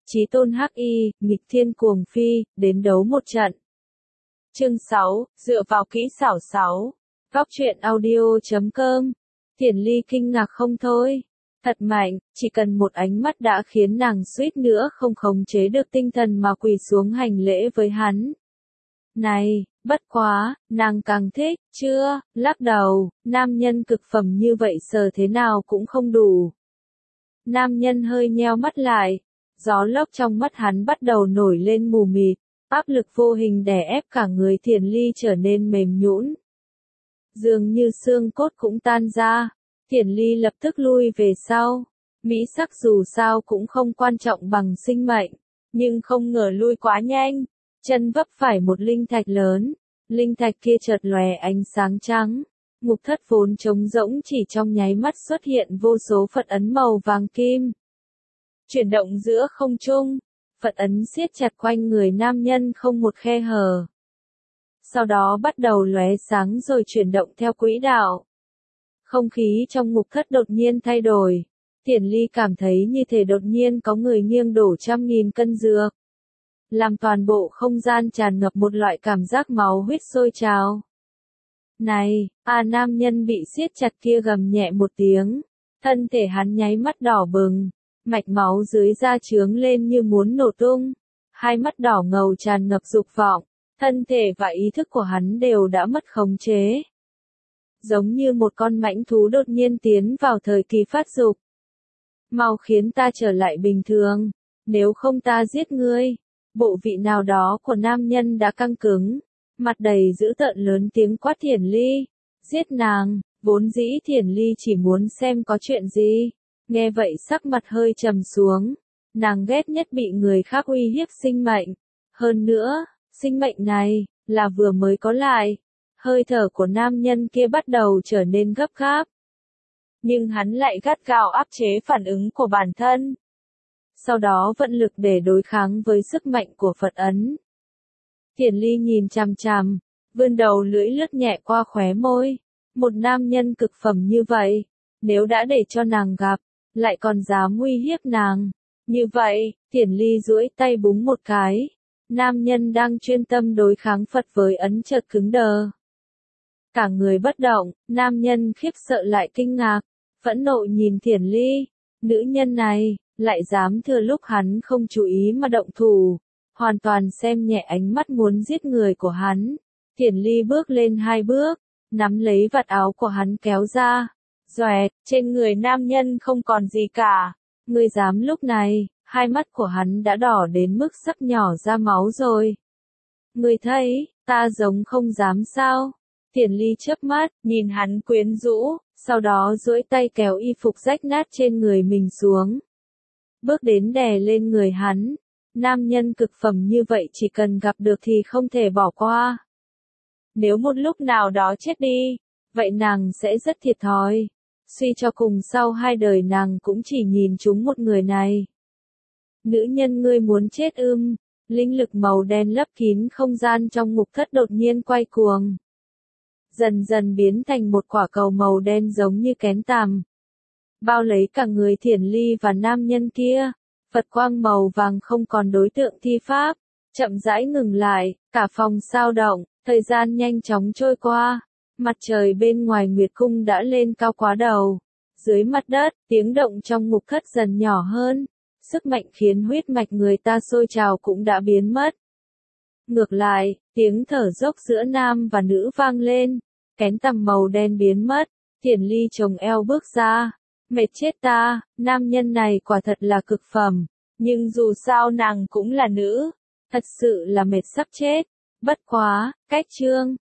Chí tôn hắc y, nghịch thiên cuồng phi, đến đấu một trận. Chương 6, dựa vào kỹ xảo 6. Góc truyện audio.com. Thiển Ly kinh ngạc không thôi. Thật mạnh, chỉ cần một ánh mắt đã khiến nàng suýt nữa không khống chế được tinh thần mà quỳ xuống hành lễ với hắn. Này, bất quá, nàng càng thích, chưa, lắc đầu, nam nhân cực phẩm như vậy sờ thế nào cũng không đủ. Nam nhân hơi nheo mắt lại, gió lốc trong mắt hắn bắt đầu nổi lên mù mịt, áp lực vô hình đè ép cả người Thiển Ly trở nên mềm nhũn. Dường như xương cốt cũng tan ra, Thiển Ly lập tức lui về sau. Mỹ sắc dù sao cũng không quan trọng bằng sinh mệnh, nhưng không ngờ lui quá nhanh, chân vấp phải một linh thạch lớn, linh thạch kia chợt lóe ánh sáng trắng. Ngục thất vốn trống rỗng chỉ trong nháy mắt xuất hiện vô số Phật ấn màu vàng kim. Chuyển động giữa không trung, Phật ấn siết chặt quanh người nam nhân không một khe hở. Sau đó bắt đầu lóe sáng rồi chuyển động theo quỹ đạo. Không khí trong ngục thất đột nhiên thay đổi. Thiển Ly cảm thấy như thể đột nhiên có người nghiêng đổ 100.000 cân dược. Làm toàn bộ không gian tràn ngập một loại cảm giác máu huyết sôi trào. Này, nam nhân bị siết chặt kia gầm nhẹ một tiếng. Thân thể hắn nháy mắt đỏ bừng. Mạch máu dưới da trướng lên như muốn nổ tung. Hai mắt đỏ ngầu tràn ngập dục vọng. Thân thể và ý thức của hắn đều đã mất khống chế. Giống như một con mãnh thú đột nhiên tiến vào thời kỳ phát dục. Mau khiến ta trở lại bình thường, nếu không ta giết ngươi. Bộ vị nào đó của nam nhân đã căng cứng, mặt đầy dữ tợn lớn tiếng quát Thiển Ly. Giết nàng, vốn dĩ Thiển Ly chỉ muốn xem có chuyện gì. Nghe vậy sắc mặt hơi trầm xuống, nàng ghét nhất bị người khác uy hiếp sinh mệnh. Hơn nữa, sinh mệnh này, là vừa mới có lại. Hơi thở của nam nhân kia bắt đầu trở nên gấp gáp. Nhưng hắn lại gắt gao áp chế phản ứng của bản thân. Sau đó vận lực để đối kháng với sức mạnh của Phật ấn. Thiển Ly nhìn chằm chằm, vươn đầu lưỡi lướt nhẹ qua khóe môi. Một nam nhân cực phẩm như vậy, nếu đã để cho nàng gặp, lại còn dám uy hiếp nàng. Như vậy, Thiển Ly duỗi tay búng một cái. Nam nhân đang chuyên tâm đối kháng Phật với ấn chợt cứng đờ. Cả người bất động, nam nhân khiếp sợ lại kinh ngạc, phẫn nộ nhìn Thiển Ly. Nữ nhân này, lại dám thừa lúc hắn không chú ý mà động thủ, hoàn toàn xem nhẹ ánh mắt muốn giết người của hắn. Thiển Ly bước lên 2 bước, nắm lấy vạt áo của hắn kéo ra. Xoẹt, trên người nam nhân không còn gì cả. Ngươi dám lúc này, hai mắt của hắn đã đỏ đến mức sắp nhỏ ra máu rồi. Ngươi thấy, ta giống không dám sao? Thiển Ly chớp mắt, nhìn hắn quyến rũ, sau đó duỗi tay kéo y phục rách nát trên người mình xuống. Bước đến đè lên người hắn. Nam nhân cực phẩm như vậy chỉ cần gặp được thì không thể bỏ qua. Nếu một lúc nào đó chết đi, vậy nàng sẽ rất thiệt thòi. Suy cho cùng sau 2 đời nàng cũng chỉ nhìn trúng một người này. Nữ nhân ngươi muốn chết ưm. Linh lực màu đen lấp kín không gian trong ngục thất đột nhiên quay cuồng. Dần dần biến thành một quả cầu màu đen giống như kén tằm. Bao lấy cả người Thiển Ly và nam nhân kia. Phật quang màu vàng không còn đối tượng thi pháp. Chậm rãi ngừng lại, cả phòng sao động, thời gian nhanh chóng trôi qua. Mặt trời bên ngoài Nguyệt Cung đã lên cao quá đầu. Dưới mặt đất, tiếng động trong ngục thất dần nhỏ hơn. Sức mạnh khiến huyết mạch người ta sôi trào cũng đã biến mất. Ngược lại, tiếng thở dốc giữa nam và nữ vang lên. Kén tằm màu đen biến mất. Thiển Ly chồng eo bước ra. Mệt chết ta, nam nhân này quả thật là cực phẩm. Nhưng dù sao nàng cũng là nữ. Thật sự là mệt sắp chết. Bất quá, cách chương.